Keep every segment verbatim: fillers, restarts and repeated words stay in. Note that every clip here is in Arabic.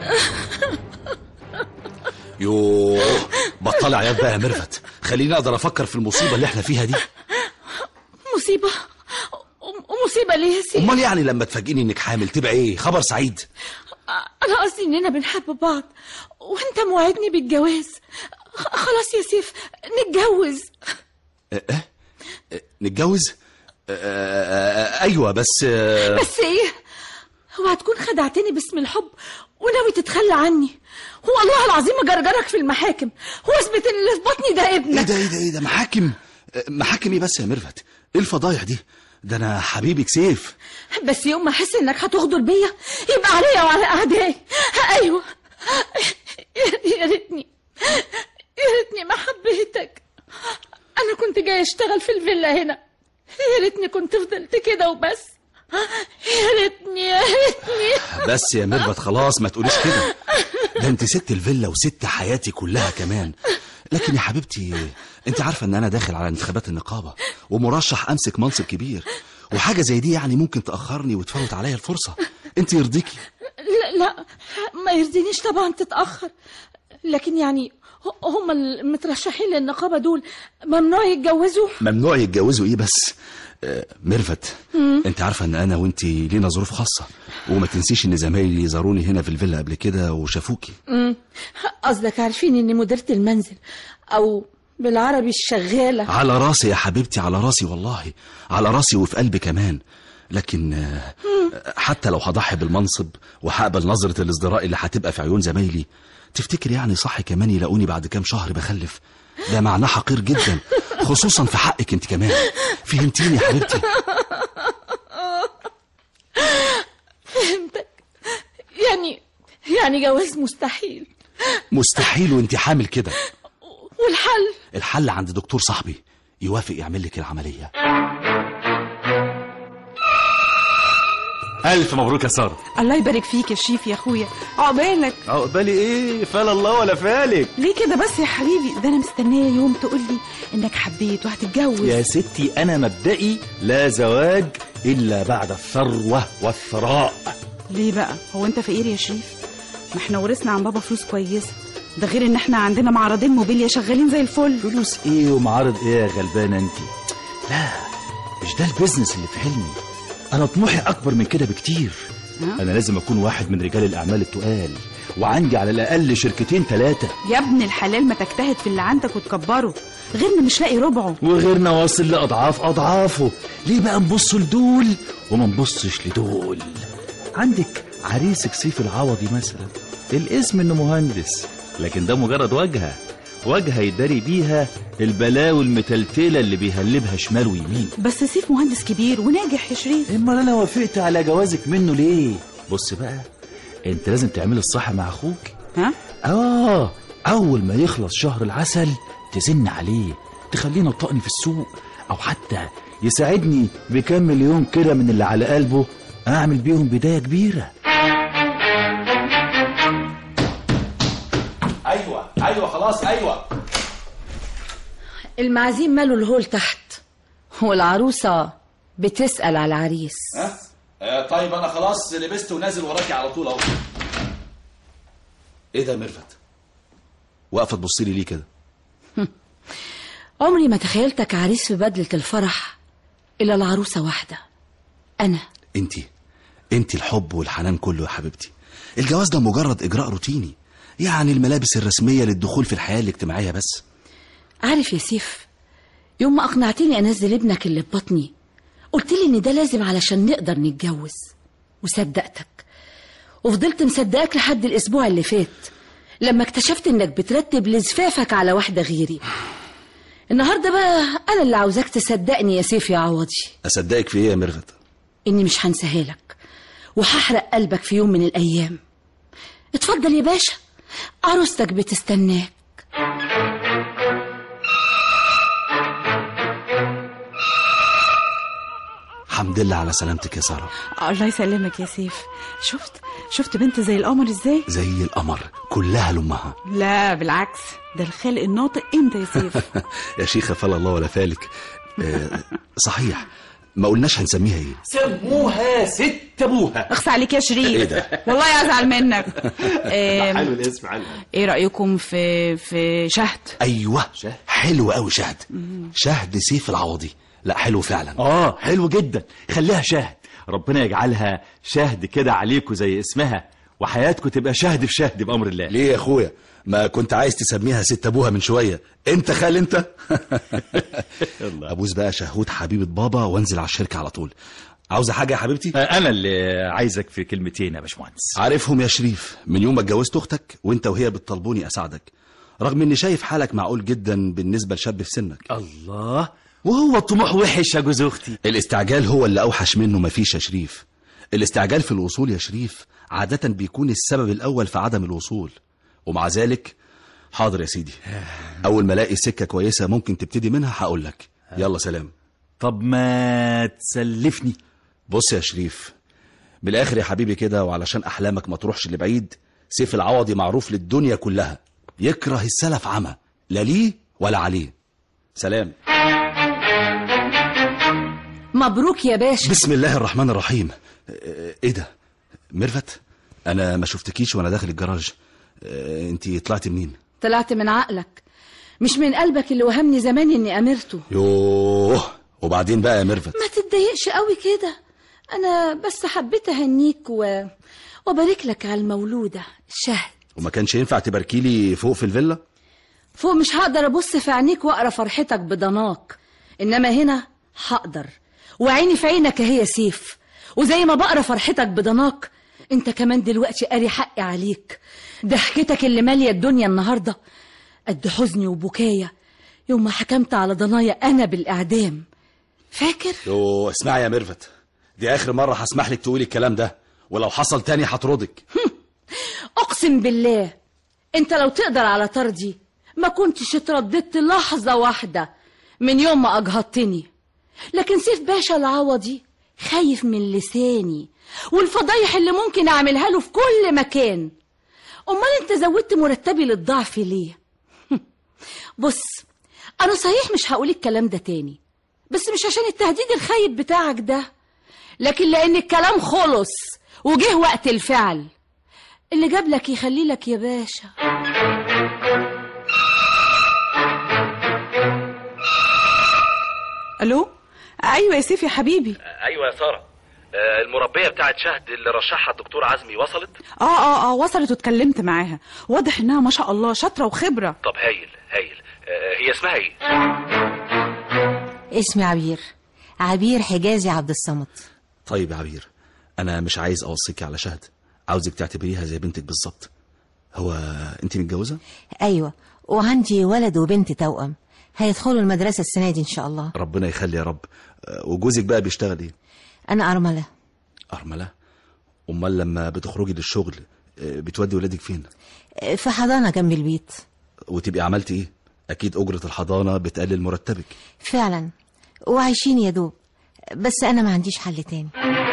يوه، بطلي عياط بقى يا ميرفت، خليني اقدر افكر في المصيبه اللي احنا فيها دي. مصيبه؟ مصيبه ليه يا سيدي؟ امال يعني لما تفاجئني انك حامل تبقى ايه؟ خبر سعيد؟ انا قصدي اننا بنحب بعض وانت موعدني بالجواز. خلاص يا سيف، نتجوز. اه اه نتجوز؟ اه ايوه بس اه بس ايه؟ اوعى تكون خدعتني باسم الحب وناوي تتخلى عني. والله العظيم اجرجرك في المحاكم واثبت ان اللي في بطني ده ابنك. ايه ده ايه ده ايه ده محاكم؟ محاكم ايه بس يا ميرفت؟ ايه الفضايح دي؟ ده انا حبيبك سيف. بس يوم ما احس انك هتغدر بيا يبقى عليا وعلى اعدائي. ايوه، يا ريتني يا ريتني ما حبيتك. انا كنت جاي اشتغل في الفيلا هنا، يا ريتني كنت فضلت كده وبس. يا ريتني يا ريتني بس يا ميرفت خلاص ما تقوليش كده، ده انت ست الفيلا وست حياتي كلها كمان. لكن يا حبيبتي انت عارفه ان انا داخل على انتخابات النقابه ومرشح امسك منصب كبير، وحاجه زي دي يعني ممكن تاخرني وتفوت عليا الفرصه. انت يرضيكي؟ لا لا، ما يرضينيش طبعا تتاخر، لكن يعني هم المترشحين للنقابه دول ممنوع يتجوزوا. ممنوع يتجوزوا ايه بس؟ آه ميرفت، انت عارفه ان انا وانت لينا ظروف خاصه، وما تنسيش ان زمايلي زاروني هنا في الفيلا قبل كده وشافوكي. امم قصدك عارفين اني مديرة المنزل، او بالعربي الشغاله. على راسي يا حبيبتي، على راسي والله، على راسي وفي قلبي كمان. لكن آه حتى لو هضحي بالمنصب وهقبل نظره الازدراء اللي هتبقى في عيون زمايلي، تفتكر يعني صح كمان يلاقوني بعد كام شهر بخلف؟ ده معناه حقير جدا، خصوصا في حقك انت كمان. فهمتيني يا حبيبتي؟ فهمتك. يعني يعني جواز مستحيل. مستحيل وانت حامل كده. والحل؟ الحل عند دكتور صاحبي يوافق يعمل لك العمليه. ألف مبروك يا سارة. الله يبارك فيك يا شيف يا أخويا، عقبالك. عقبالي إيه؟ فال الله ولا فالك. ليه كده بس يا حبيبي؟ ده أنا مستنية يوم تقولي إنك حبيت وهتتجوز. يا ستي أنا مبدئي لا زواج إلا بعد الثروة والثراء. ليه بقى؟ هو أنت فقير يا شريف؟ ما احنا ورثنا عن بابا فلوس كويسة، ده غير إن احنا عندنا معرضين موبيليا شغالين زي الفل. فلوس إيه ومعارض إيه يا غلبانة أنت؟ لا، مش ده البيزنس اللي في حلمي. أنا طموحي أكبر من كده بكتير. أه؟ أنا لازم أكون واحد من رجال الأعمال التقال، وعندي على الأقل شركتين ثلاثة. يا ابن الحلال ما تجتهد في اللي عندك وتكبره، غيرنا مش لاقي ربعه، وغيرنا واصل لأضعاف أضعافه. ليه بقى نبص لدول وما نبصش لدول؟ عندك عريسك سيف العوضي مثلا، الاسم إنه مهندس، لكن ده مجرد واجهة، واجهة يداري بيها البلاوي المتلتلة اللي بيهلبها شمال ويمين. بس سيف مهندس كبير وناجح يا شريف. امال انا وافقت على جوازك منه ليه؟ بص بقى، انت لازم تعمل الصح مع اخوك. ها؟ اه، اول ما يخلص شهر العسل تزن عليه، تخليه نطقني في السوق، او حتى يساعدني بكام مليون كده من اللي على قلبه، اعمل بيهم بداية كبيرة. ايوه ايوه خلاص ايوه. المعازيم ماله الهول تحت، والعروسه بتسأل على العريس. ها؟ آه طيب انا خلاص لبست ونازل وراكي على طول اهو. ايه ده يا ميرفت؟ واقفه تبص لي ليه كده؟ عمري ما تخيلتك عريس في بدلة الفرح الا العروسه واحده، انا. انتي انتي الحب والحنان كله يا حبيبتي. الجواز ده مجرد اجراء روتيني، يعني الملابس الرسميه للدخول في الحياه الاجتماعيه بس. عارف يا سيف، يوم ما اقنعتني انزل ابنك اللي في بطني قلت لي ان ده لازم علشان نقدر نتجوز، وصدقتك وفضلت مصدقك لحد الاسبوع اللي فات لما اكتشفت انك بترتب لزفافك على واحده غيري. النهارده بقى انا اللي عاوزاك تصدقني يا سيف يا عوضي. اصدقك في ايه يا ميرفت؟ اني مش هنساها لك وهحرق قلبك في يوم من الايام. اتفضل يا باشا، عروستك بتستناك. الحمد لله على سلامتك يا سارة. الله يسلمك يا سيف. شفت شفت بنت زي القمر ازاي؟ زي القمر، كلها لأمها. لا بالعكس، ده الخالق الناطق انت يا سيف. يا شيخة فلا الله ولا فالك. آه صحيح، ما قلناش هنسميها ايه؟ سموها ست ابوها. اخس عليك يا شريف. ايه ده؟ والله ازعل منك. إيه حلو الاسم، حلو. ايه رايكم في في شهد؟ ايوه شهد. حلو قوي شهد. شهد سيف العوضي. لا حلو فعلا. اه حلو جدا، خليها شهد. ربنا يجعلها شهد كده عليكم زي اسمها، وحياتكم تبقى شهد في شهد بأمر الله. ليه يا اخويا؟ ما كنت عايز تسميها ست ابوها من شويه. انت خال انت. ابوس بقى شهود حبيبه بابا وانزل على الشركه على طول. عاوزه حاجه يا حبيبتي؟ انا اللي عايزك في كلمتين يا باشمهندس. عارفهم يا شريف، من يوم ما اتجوزت اختك وانت وهي بتطلبوني اساعدك، رغم اني شايف حالك معقول جدا بالنسبه لشاب في سنك. الله، وهو الطموح وحش يا جوز اختي؟ الاستعجال هو اللي اوحش منه مفيش يا شريف. الاستعجال في الوصول يا شريف عاده بيكون السبب الاول في عدم الوصول، ومع ذلك حاضر يا سيدي، اول ما الاقي سكه كويسه ممكن تبتدي منها هقول لك. يلا سلام. طب ما تسلفني. بص يا شريف، بالاخر يا حبيبي كده، وعلشان احلامك ما تروحش لبعيد، سيف العوضي معروف للدنيا كلها، يكره السلف عمى، لا ليه ولا عليه. سلام. مبروك يا باشا. بسم الله الرحمن الرحيم. ايه ده ميرفت؟ انا ما شفتكيش وانا داخل الجراج. انتي طلعتي منين؟ طلعت من عقلك، مش من قلبك اللي وهمني زمان اني امرته. يوه، وبعدين بقى يا ميرفت؟ ما تتضايقش قوي كده، انا بس حبيت اهنيك و... وبارك لك على المولوده شهد. وما كانش ينفع تباركيلي فوق في الفيلا؟ فوق مش هقدر ابص في عينيك واقرا فرحتك بضناك، انما هنا هقدر، وعيني في عينك هي سيف، وزي ما بقرا فرحتك بضناك انت كمان دلوقتي قاري حقي عليك. ضحكتك اللي ماليه الدنيا النهارده قد حزني وبكايا يوم ما حكمت على ضنايا انا بالاعدام، فاكر؟ يوه اسمعي يا ميرفت، دي اخر مره هسمح لك تقولي الكلام ده، ولو حصل تاني هطردك. اقسم بالله انت لو تقدر على طردي ما كنتش اترددت لحظه واحده من يوم ما اجهضتني، لكن سيف باشا العوضي خايف من لساني والفضايح اللي ممكن اعملها له في كل مكان. امال انت زودت مرتبي للضعف ليه؟ بص انا صحيح مش هقول الكلام ده تاني، بس مش عشان التهديد الخايب بتاعك ده، لكن لان الكلام خلص وجه وقت الفعل. اللي جاب لك يخلي لك يا باشا. الو، ايوه يا سيف يا حبيبي. ايوه يا ساره، المربيه بتاعت شهد اللي رشحها الدكتور عزمي وصلت؟ اه اه اه وصلت واتكلمت معاها، واضح انها ما شاء الله شاطره وخبره. طب هايل هايل. هي اسمها ايه؟ اسمي عبير، عبير حجازي عبد الصمد. طيب يا عبير، انا مش عايز اوصيكي على شهد، عاوزك تعتبريها زي بنتك بالظبط. هو انت متجوزه؟ ايوه، وعندي ولد وبنت توأم هيدخلوا المدرسه السنه دي ان شاء الله. ربنا يخلي يا رب. وجوزك بقى بيشتغل ايه؟ انا ارمله. ارمله؟ امال لما بتخرجي للشغل بتودي ولادك فين؟ في حضانه جنب البيت. وتبقي عملتي ايه؟ اكيد اجره الحضانه بتقلل مرتبك. فعلا، وعايشين يا دوب، بس انا ما عنديش حل تاني.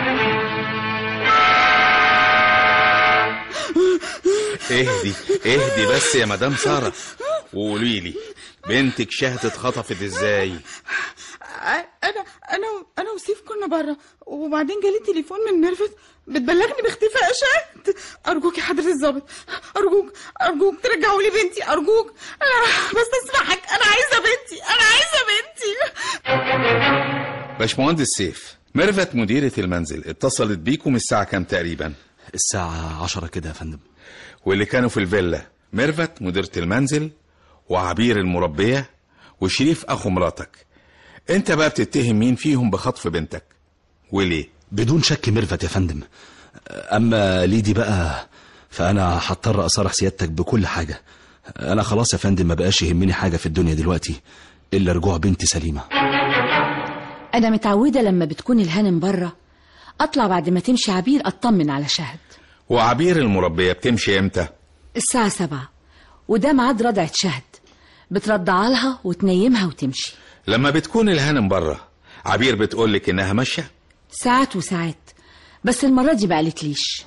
اهدي اهدي بس يا مدام ساره، وقولي لي بنتك شهد اتخطفت ازاي؟ انا انا انا وسيف كنا بره، وبعدين جالي تليفون من ميرفت بتبلغني باختفاء شهد. ارجوك يا حضره الضابط، ارجوك ارجوك ترجعوا لي بنتي، ارجوك. انا بستسمحك، انا عايزه بنتي، انا عايزه بنتي. باشمهندس سيف، ميرفت مديرة المنزل اتصلت بيكم الساعة كام تقريبا؟ الساعة عشرة كده يا فندم. واللي كانوا في الفيلا ميرفت مديرة المنزل، وعبير المربية، وشريف أخو مراتك. انت بقى بتتهم مين فيهم بخطف بنتك وليه؟ بدون شك ميرفت يا فندم. اما ليدي بقى فانا هضطر اصارح سيادتك بكل حاجه. انا خلاص يا فندم ما بقاش يهمني حاجه في الدنيا دلوقتي الا رجوع بنتي سليمه. انا متعوده لما بتكون الهانم بره اطلع بعد ما تمشي عبير اطمن على شهد. وعبير المربيه بتمشي امتى؟ الساعه سبعة، وده ميعاد رضعه شهد، بترضع لها وتنيمها وتمشي. لما بتكون الهانم بره عبير بتقولك انها ماشيه؟ ساعات وساعات، بس المره دي ما قالتليش.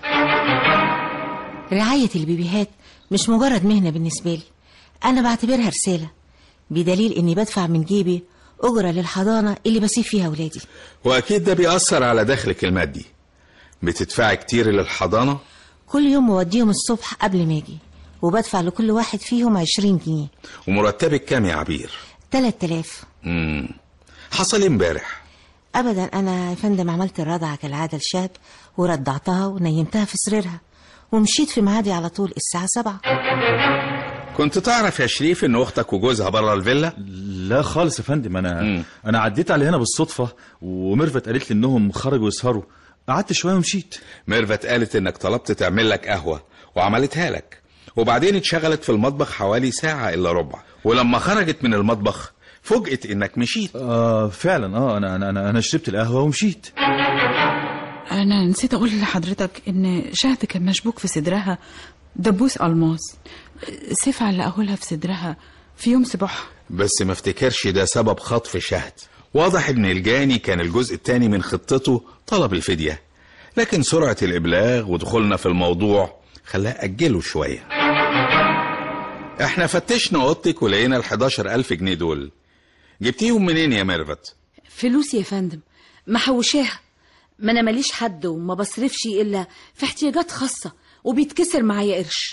رعايه البيبيهات مش مجرد مهنه بالنسبه لي، انا بعتبرها رساله، بدليل اني بدفع من جيبي أجرة للحضانة اللي بسيب فيها ولادي. واكيد ده بيأثر على دخلك المادي. بتدفعي كتير للحضانة؟ كل يوم موديهم الصبح قبل ما اجي، وبدفع لكل واحد فيهم عشرين جنيه. ومرتبك كام يا عبير؟ تلات تلاف. امم حصل امبارح؟ ابدا، انا يا فندم عملت الرضعة كالعادة لشهد، ورضعتها ونيمتها في سريرها، ومشيت في ميعادي على طول الساعة سبعة. كنت تعرف يا شريف ان اختك وجوزها بره الفيلا؟ لا خالص يا فندم. انا مم. انا عديت على هنا بالصدفه، وميرفت قالت لي انهم خرجوا يسهروا. قعدت شويه ومشيت. ميرفت قالت انك طلبت تعمل لك قهوة وعملتها لك، وبعدين اتشغلت في المطبخ حوالي ساعة الا ربع، ولما خرجت من المطبخ فوجئت انك مشيت. اه فعلا. اه انا انا انا شربت القهوه ومشيت. انا نسيت اقول لحضرتك ان شهد كان مشبوك في صدرها دبوس الماس. سيف علقه لها في صدرها في يوم سباحها. بس ما افتكرش ده سبب خطف شهد. واضح ان الجاني كان الجزء الثاني من خطته طلب الفدية، لكن سرعة الابلاغ ودخولنا في الموضوع خلاه اجله شوية. احنا فتشنا اوضتك ولقينا ال حداشر ألف جنيه دول. جبتيهم منين يا ميرفت؟ فلوسي يا فندم، محوشاها. ما انا ماليش حد وما بصرفش الا في احتياجات خاصة، وبيتكسر معايا قرش.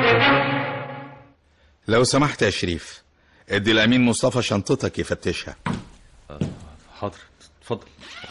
لو سمحت يا شريف، ادي الامين مصطفى شنطتك يفتشها. حاضر، اتفضل.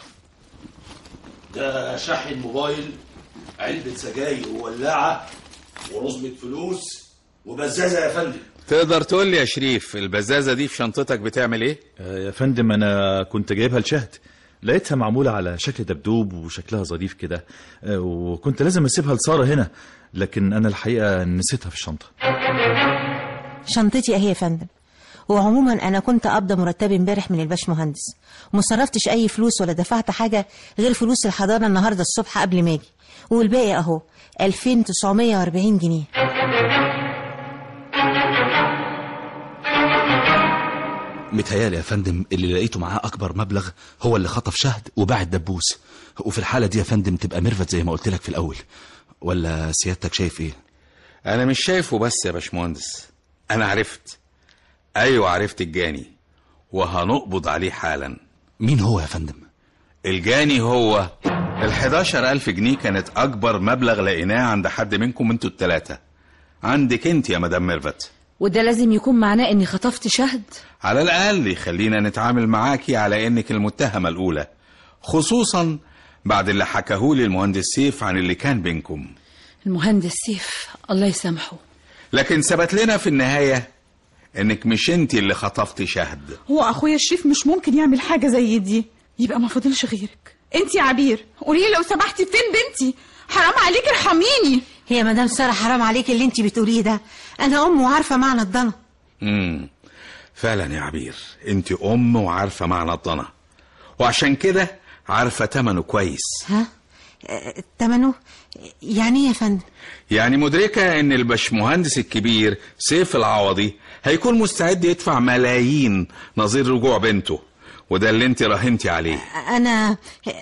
ده شاحن موبايل، علبة سجاير وولاعة ورزمة فلوس وبزازة يا فندم. تقدر تقول لي يا شريف البزازة دي في شنطتك بتعمل ايه؟ آه يا فندم، انا كنت جايبها لشهد، لقيتها معمولة على شكل دبدوب وشكلها ظريف كده، آه وكنت لازم اسيبها لسارة هنا، لكن انا الحقيقة نسيتها في الشنطة. شنطتي اهي يا فندم. وعموما انا كنت قابضه مرتبي امبارح من الباش مهندس، وما صرفتش اي فلوس ولا دفعت حاجه غير فلوس الحضانه النهارده الصبح قبل ما اجي، والباقي اهو ألفين وتسعمية وأربعين جنيه. متهيالي يا فندم اللي لقيته معاه اكبر مبلغ هو اللي خطف شهد وباع الدبوس، وفي الحالة دي يا فندم تبقى ميرفت زي ما قلت لك في الاول، ولا سيادتك شايف ايه؟ انا مش شايفه بس يا باشمهندس، انا عرفت. ايوه عرفت الجاني، وهنقبض عليه حالا. مين هو يا فندم؟ الجاني هو ال حداشر ألف جنيه كانت اكبر مبلغ لقيناه عند حد منكم انتوا التلاتة. عندك انت يا مدام ميرفت. وده لازم يكون معناه اني خطفت شهد؟ على الاقل يخلينا نتعامل معاكي على انك المتهمة الاولى، خصوصا بعد اللي حكاهولي المهندس سيف عن اللي كان بينكم. المهندس سيف الله يسامحه. لكن ثبت لنا في النهاية انك مش انت اللي خطفت شهد. هو اخويا الشريف مش ممكن يعمل حاجة زي دي، يبقى ما فاضلش غيرك انت يا عبير. قولي لي لو سمحتي فين بنتي؟ حرام عليك ارحميني. هي مدام ساره حرام عليك اللي انت بتقوليه ده، انا ام وعارفه معنى الضنا. امم فعلا يا عبير، انت ام وعارفه معنى الضنا، وعشان كده عارفه تمنه كويس. ها؟ تمنه يعني ايه يا فندم؟ يعني مدركه ان الباشمهندس الكبير سيف العوضي هيكون مستعد يدفع ملايين نظير رجوع بنته، وده اللي انت راهنتي عليه. انا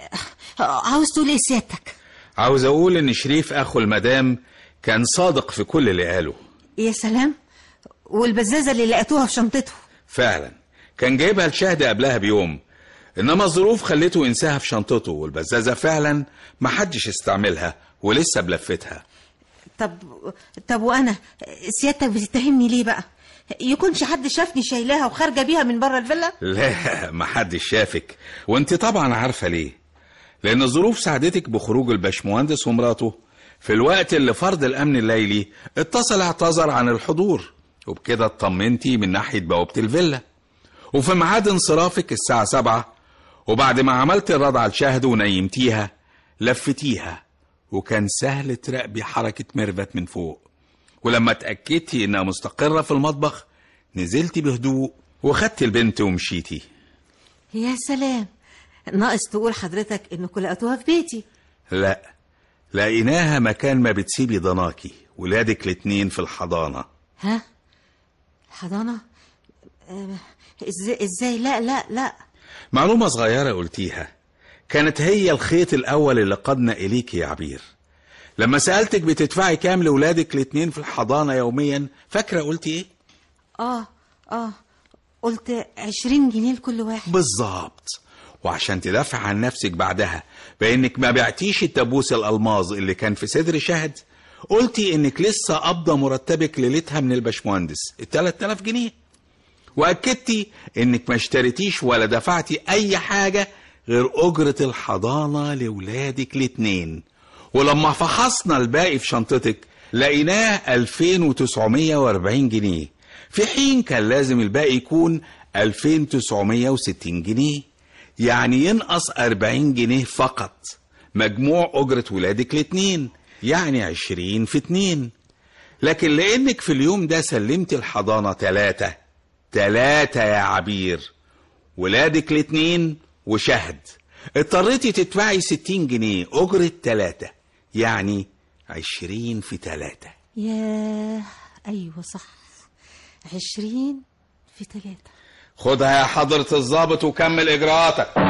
عاوز تقول ايه سيادتك؟ عاوز اقول ان شريف اخو المدام كان صادق في كل اللي قاله. يا سلام، والبزازه اللي لقيتوها في شنطته فعلا كان جايبها لشهد قبلها بيوم، انما الظروف خليته ينساها في شنطته، والبزازه فعلا ما حدش استعملها ولسه بلفتها. طب طب وانا سيادتك بتتهمني ليه بقى؟ يكونش حد شافني شايلاها وخارجه بيها من بره الفيلا؟ لا ما حدش شافك، وانت طبعا عارفه ليه، لان الظروف ساعدتك بخروج الباشمهندس ومراته في الوقت اللي فرد الامن الليلي اتصل اعتذر عن الحضور، وبكده اطمنتي من ناحيه بوابه الفيلا. وفي ميعاد انصرافك الساعه سبعة، وبعد ما عملت الرضعه لشهد ونيمتيها لفتيها، وكان سهل تراقبي حركه ميرفت من فوق، ولما اتاكدتي انها مستقره في المطبخ نزلتي بهدوء وخدتي البنت ومشيتي. يا سلام، ناقص تقول حضرتك انكم لقيتوها في بيتي. لا، لقيناها مكان ما بتسيبي ضناكي، ولادك الاتنين في الحضانه. ها؟ الحضانه؟ ازاي ازاي؟ لا لا لا. معلومه صغيره قلتيها، كانت هي الخيط الاول اللي قادنا اليك يا عبير. لما سالتك بتدفعي كام لاولادك الاتنين في الحضانه يوميا، فاكره قلتي ايه؟ اه اه قلت عشرين جنيه لكل واحد. بالظبط. وعشان تدافع عن نفسك بعدها بانك ما بعتيش الدبوس الالماظ اللي كان في صدر شهد، قلتي انك لسه قابضه مرتبك ليلتها من الباشمهندس ال تلات آلاف جنيه، واكدتي انك ما اشتريتيش ولا دفعتي اي حاجه غير اجره الحضانه لولادك الاتنين. ولما فحصنا الباقي في شنطتك لقيناه ألفين وتسعمية وأربعين جنيه، في حين كان لازم الباقي يكون ألفين وتسعمية وستين جنيه، يعني ينقص أربعين جنيه فقط. مجموع أجرة ولادك الاتنين يعني عشرين في اتنين. لكن لأنك في اليوم ده سلمت الحضانة تلاتة تلاتة يا عبير، ولادك الاتنين وشهد، اضطريتي تدفعي ستين جنيه أجرة تلاتة، يعني عشرين في تلاتة. ياه أيوة صح، عشرين في تلاتة. خدها يا حضرة الضابط وكمل إجراءاتك.